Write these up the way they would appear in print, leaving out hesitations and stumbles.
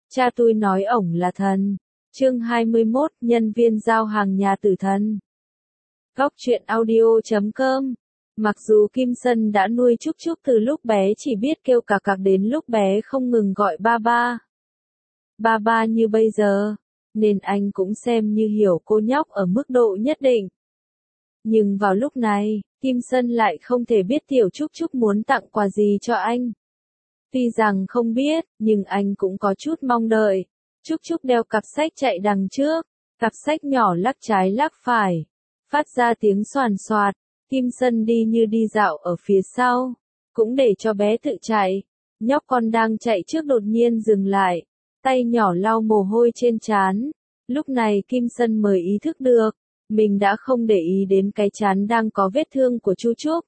Cha tôi nói ổng là thần. Chương 21, nhân viên giao hàng nhà tử thần. Góc truyện audio.com. Mặc dù Kim Sân đã nuôi Trúc Trúc từ lúc bé chỉ biết kêu cà cạc đến lúc bé không ngừng gọi ba ba. Ba ba như bây giờ, nên anh cũng xem như hiểu cô nhóc ở mức độ nhất định. Nhưng vào lúc này, Kim Sân lại không thể biết tiểu Trúc Trúc muốn tặng quà gì cho anh. Tuy rằng không biết, nhưng anh cũng có chút mong đợi. Trúc Trúc đeo cặp sách chạy đằng trước, cặp sách nhỏ lắc trái lắc phải, phát ra tiếng xoàn xoạt. Kim Sân đi như đi dạo ở phía sau, cũng để cho bé tự chạy. Nhóc con đang chạy trước đột nhiên dừng lại, tay nhỏ lau mồ hôi trên trán. Lúc này Kim Sân mới ý thức được, mình đã không để ý đến cái trán đang có vết thương của Chu Trúc.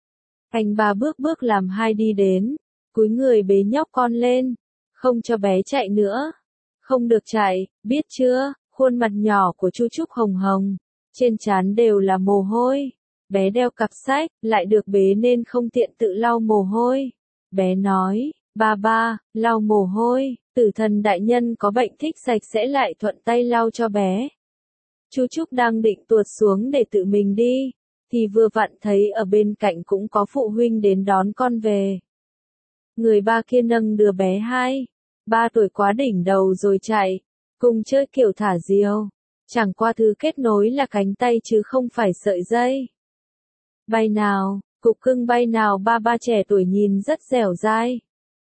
Anh ba bước làm hai đi đến, cúi người bế nhóc con lên, không cho bé chạy nữa. Không được chạy, biết chưa? Khuôn mặt nhỏ của Chu Trúc hồng hồng, trên trán đều là mồ hôi. Bé đeo cặp sách, lại được bế nên không tiện tự lau mồ hôi. Bé nói, ba ba, lau mồ hôi, tử thần đại nhân có bệnh thích sạch sẽ lại thuận tay lau cho bé. Chu Trúc đang định tuột xuống để tự mình đi, thì vừa vặn thấy ở bên cạnh cũng có phụ huynh đến đón con về. Người ba kia nâng đứa bé 2-3 tuổi quá đỉnh đầu rồi chạy, cùng chơi kiểu thả diều. Chẳng qua thứ kết nối là cánh tay chứ không phải sợi dây. Bay nào, cục cưng bay nào, ba ba trẻ tuổi nhìn rất dẻo dai.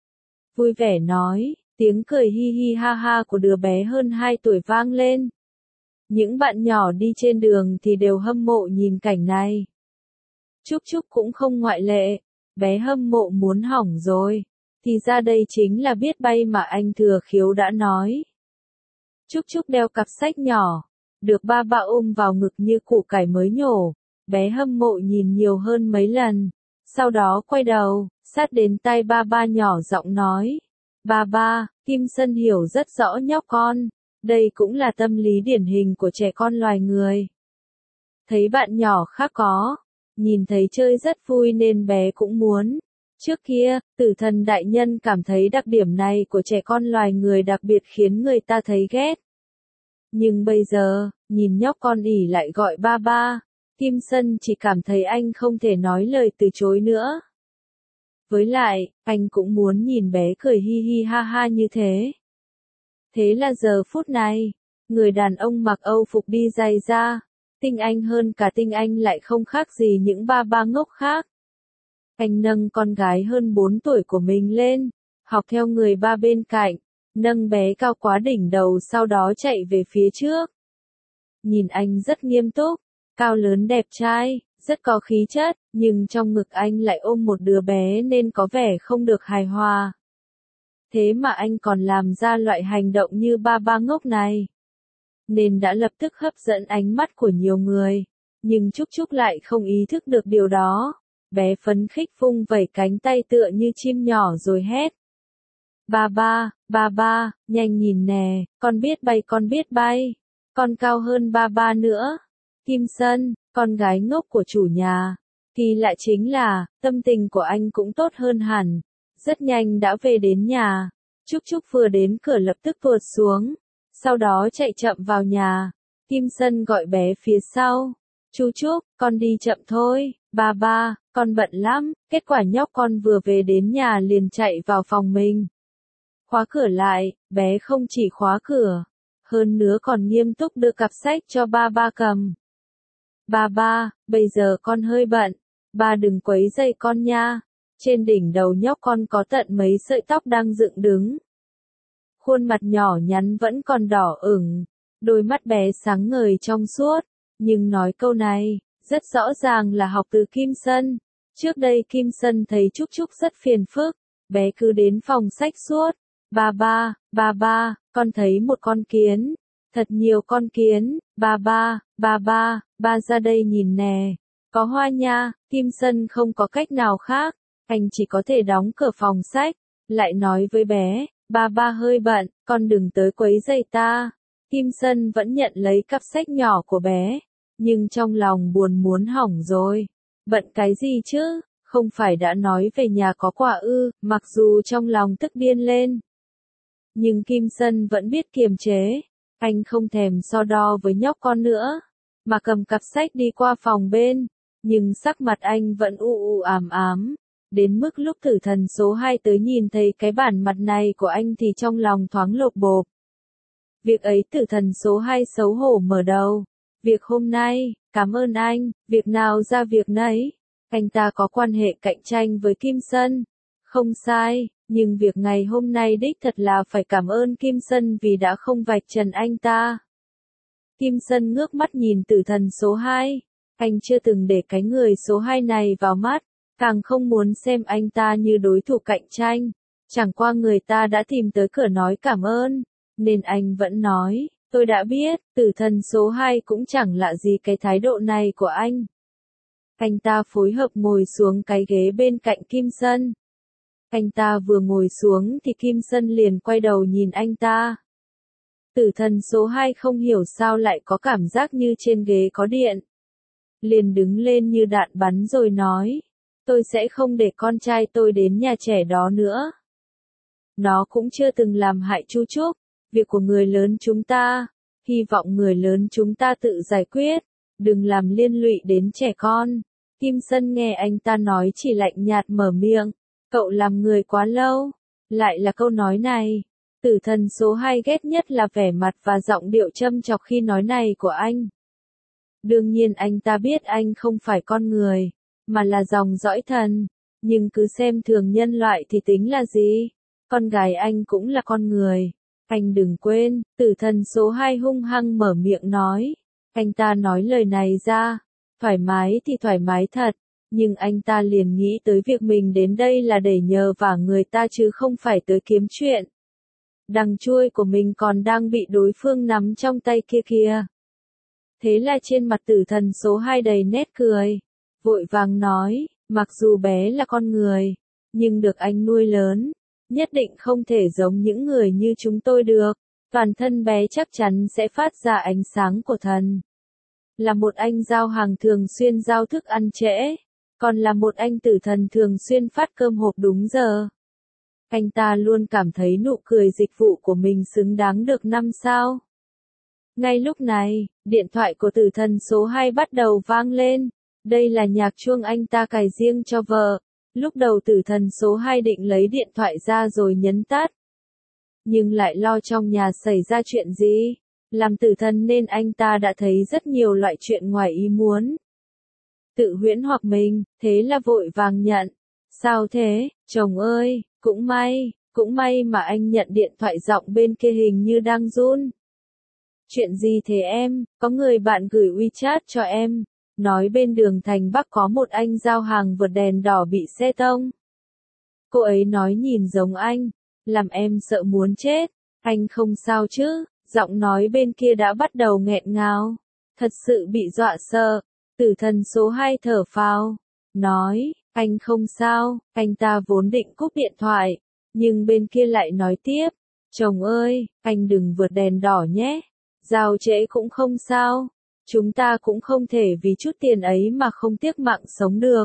Vui vẻ nói, tiếng cười hi hi ha ha của đứa bé hơn 2 tuổi vang lên. Những bạn nhỏ đi trên đường thì đều hâm mộ nhìn cảnh này. Trúc Trúc cũng không ngoại lệ, bé hâm mộ muốn hỏng rồi. Thì ra đây chính là biết bay mà anh Thừa Khiếu đã nói. Trúc Trúc đeo cặp sách nhỏ, được ba ba ôm vào ngực như củ cải mới nhổ. Bé hâm mộ nhìn nhiều hơn mấy lần, sau đó quay đầu, sát đến tai ba ba nhỏ giọng nói. Ba ba, Kim Sân hiểu rất rõ nhóc con, đây cũng là tâm lý điển hình của trẻ con loài người. Thấy bạn nhỏ khác có, nhìn thấy chơi rất vui nên bé cũng muốn. Trước kia, tử thần đại nhân cảm thấy đặc điểm này của trẻ con loài người đặc biệt khiến người ta thấy ghét. Nhưng bây giờ, nhìn nhóc con ỉ lại gọi ba ba, Kim Sân chỉ cảm thấy anh không thể nói lời từ chối nữa. Với lại, anh cũng muốn nhìn bé cười hi hi ha ha như thế. Thế là giờ phút này, người đàn ông mặc Âu phục đi giày ra, tinh anh hơn cả tinh anh lại không khác gì những ba ba ngốc khác. Anh nâng con gái hơn 4 tuổi của mình lên, học theo người ba bên cạnh, nâng bé cao quá đỉnh đầu sau đó chạy về phía trước. Nhìn anh rất nghiêm túc, cao lớn đẹp trai, rất có khí chất, nhưng trong ngực anh lại ôm một đứa bé nên có vẻ không được hài hòa. Thế mà anh còn làm ra loại hành động như ba ba ngốc này, nên đã lập tức hấp dẫn ánh mắt của nhiều người. Nhưng Trúc Trúc lại không ý thức được điều đó. Bé phấn khích vung vẩy cánh tay tựa như chim nhỏ rồi hét. Ba ba, nhanh nhìn nè, con biết bay con biết bay. Con cao hơn ba ba nữa. Kim Sân, con gái ngốc của chủ nhà. Kỳ lạ chính là, tâm tình của anh cũng tốt hơn hẳn. Rất nhanh đã về đến nhà. Trúc Trúc vừa đến cửa lập tức tuột xuống. Sau đó chạy chậm vào nhà. Kim Sân gọi bé phía sau. Chu Trúc, con đi chậm thôi. Ba ba, con bận lắm. Kết quả nhóc con vừa về đến nhà liền chạy vào phòng mình. Khóa cửa lại, bé không chỉ khóa cửa. Hơn nữa còn nghiêm túc đưa cặp sách cho ba ba cầm. Ba ba, bây giờ con hơi bận. Ba đừng quấy rầy con nha. Trên đỉnh đầu nhóc con có tận mấy sợi tóc đang dựng đứng. Khuôn mặt nhỏ nhắn vẫn còn đỏ ửng. Đôi mắt bé sáng ngời trong suốt. Nhưng nói câu này, rất rõ ràng là học từ Kim Sân. Trước đây Kim Sân thấy Trúc Trúc rất phiền phức. Bé cứ đến phòng sách suốt. Ba ba, con thấy một con kiến. Thật nhiều con kiến. Ba ra đây nhìn nè. Có hoa nha. Kim Sân không có cách nào khác. Anh chỉ có thể đóng cửa phòng sách. Lại nói với bé, ba ba hơi bận, con đừng tới quấy rầy ta. Kim Sân vẫn nhận lấy cặp sách nhỏ của bé. Nhưng trong lòng buồn muốn hỏng rồi. Bận cái gì chứ? Không phải đã nói về nhà có quà ư? Mặc dù trong lòng tức điên lên. Nhưng Kim Sân vẫn biết kiềm chế. Anh không thèm so đo với nhóc con nữa, mà cầm cặp sách đi qua phòng bên. Nhưng sắc mặt anh vẫn u u ám ám. Đến mức lúc tử thần số 2 tới nhìn thấy cái bản mặt này của anh thì trong lòng thoáng lột bột. Việc ấy tử thần số 2 xấu hổ mở đầu. Việc hôm nay, cảm ơn anh, việc nào ra việc nấy. Anh ta có quan hệ cạnh tranh với Kim Sân. Không sai, nhưng việc ngày hôm nay đích thật là phải cảm ơn Kim Sân vì đã không vạch trần anh ta. Kim Sân ngước mắt nhìn tử thần số 2. Anh chưa từng để cái người số 2 này vào mắt, càng không muốn xem anh ta như đối thủ cạnh tranh. Chẳng qua người ta đã tìm tới cửa nói cảm ơn, nên anh vẫn nói, tôi đã biết, tử thần số 2 cũng chẳng lạ gì cái thái độ này của anh. Anh ta phối hợp ngồi xuống cái ghế bên cạnh Kim Sân. Anh ta vừa ngồi xuống thì Kim Sân liền quay đầu nhìn anh ta. Tử thần số 2 không hiểu sao lại có cảm giác như trên ghế có điện. Liền đứng lên như đạn bắn rồi nói, tôi sẽ không để con trai tôi đến nhà trẻ đó nữa. Nó cũng chưa từng làm hại Chu Trúc, việc của người lớn chúng ta, hy vọng người lớn chúng ta tự giải quyết, đừng làm liên lụy đến trẻ con. Kim Sân nghe anh ta nói chỉ lạnh nhạt mở miệng, cậu làm người quá lâu. Lại là câu nói này. Tử thần số 2 ghét nhất là vẻ mặt và giọng điệu châm chọc khi nói này của anh. Đương nhiên anh ta biết anh không phải con người, mà là dòng dõi thần, nhưng cứ xem thường nhân loại thì tính là gì? Con gái anh cũng là con người. Anh đừng quên, tử thần số 2 hung hăng mở miệng nói. Anh ta nói lời này ra, thoải mái thì thoải mái thật, nhưng anh ta liền nghĩ tới việc mình đến đây là để nhờ vả người ta chứ không phải tới kiếm chuyện. Đằng chuôi của mình còn đang bị đối phương nắm trong tay kia kìa. Thế là trên mặt tử thần số 2 đầy nét cười, vội vàng nói, mặc dù bé là con người, nhưng được anh nuôi lớn, nhất định không thể giống những người như chúng tôi được, toàn thân bé chắc chắn sẽ phát ra ánh sáng của thần. Là một anh giao hàng thường xuyên giao thức ăn trễ, còn là một anh tử thần thường xuyên phát cơm hộp đúng giờ. Anh ta luôn cảm thấy nụ cười dịch vụ của mình xứng đáng được 5 sao. Ngay lúc này, điện thoại của tử thần số 2 bắt đầu vang lên. Đây là nhạc chuông anh ta cài riêng cho vợ. Lúc đầu tử thần số 2 định lấy điện thoại ra rồi nhấn tắt. Nhưng lại lo trong nhà xảy ra chuyện gì. Làm tử thần nên anh ta đã thấy rất nhiều loại chuyện ngoài ý muốn. Tự huyễn hoặc mình, thế là vội vàng nhận. Sao thế, chồng ơi, cũng may mà anh nhận điện thoại giọng bên kia hình như đang run. Chuyện gì thế em, có người bạn gửi WeChat cho em, nói bên đường thành Bắc có một anh giao hàng vượt đèn đỏ bị xe tông. Cô ấy nói nhìn giống anh, làm em sợ muốn chết, anh không sao chứ, giọng nói bên kia đã bắt đầu nghẹn ngào, thật sự bị dọa sợ, tử thần số 2 thở phào, nói, anh không sao, anh ta vốn định cúp điện thoại, nhưng bên kia lại nói tiếp, chồng ơi, anh đừng vượt đèn đỏ nhé. Giao trễ cũng không sao, chúng ta cũng không thể vì chút tiền ấy mà không tiếc mạng sống được.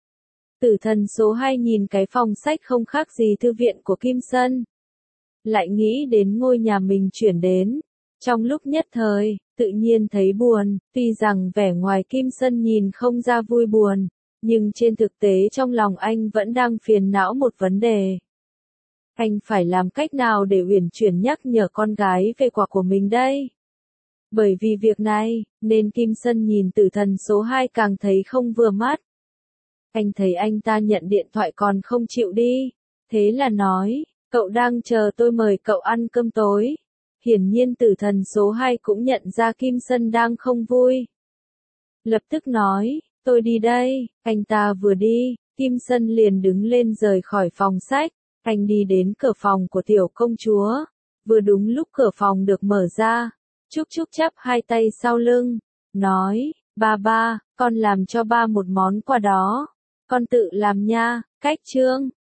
Tử thần số 2 nhìn cái phòng sách không khác gì thư viện của Kim Sân. Lại nghĩ đến ngôi nhà mình chuyển đến. Trong lúc nhất thời, tự nhiên thấy buồn, tuy rằng vẻ ngoài Kim Sân nhìn không ra vui buồn, nhưng trên thực tế trong lòng anh vẫn đang phiền não một vấn đề. Anh phải làm cách nào để uyển chuyển nhắc nhở con gái về quả của mình đây? Bởi vì việc này, nên Kim Sân nhìn tử thần số 2 càng thấy không vừa mắt. Anh thấy anh ta nhận điện thoại còn không chịu đi. Thế là nói, cậu đang chờ tôi mời cậu ăn cơm tối. Hiển nhiên tử thần số 2 cũng nhận ra Kim Sân đang không vui. Lập tức nói, tôi đi đây. Anh ta vừa đi, Kim Sân liền đứng lên rời khỏi phòng sách. Anh đi đến cửa phòng của tiểu công chúa. Vừa đúng lúc cửa phòng được mở ra. Trúc Trúc chắp hai tay sau lưng, nói, ba, con làm cho ba một món quà đó. Con tự làm nha, cách chương.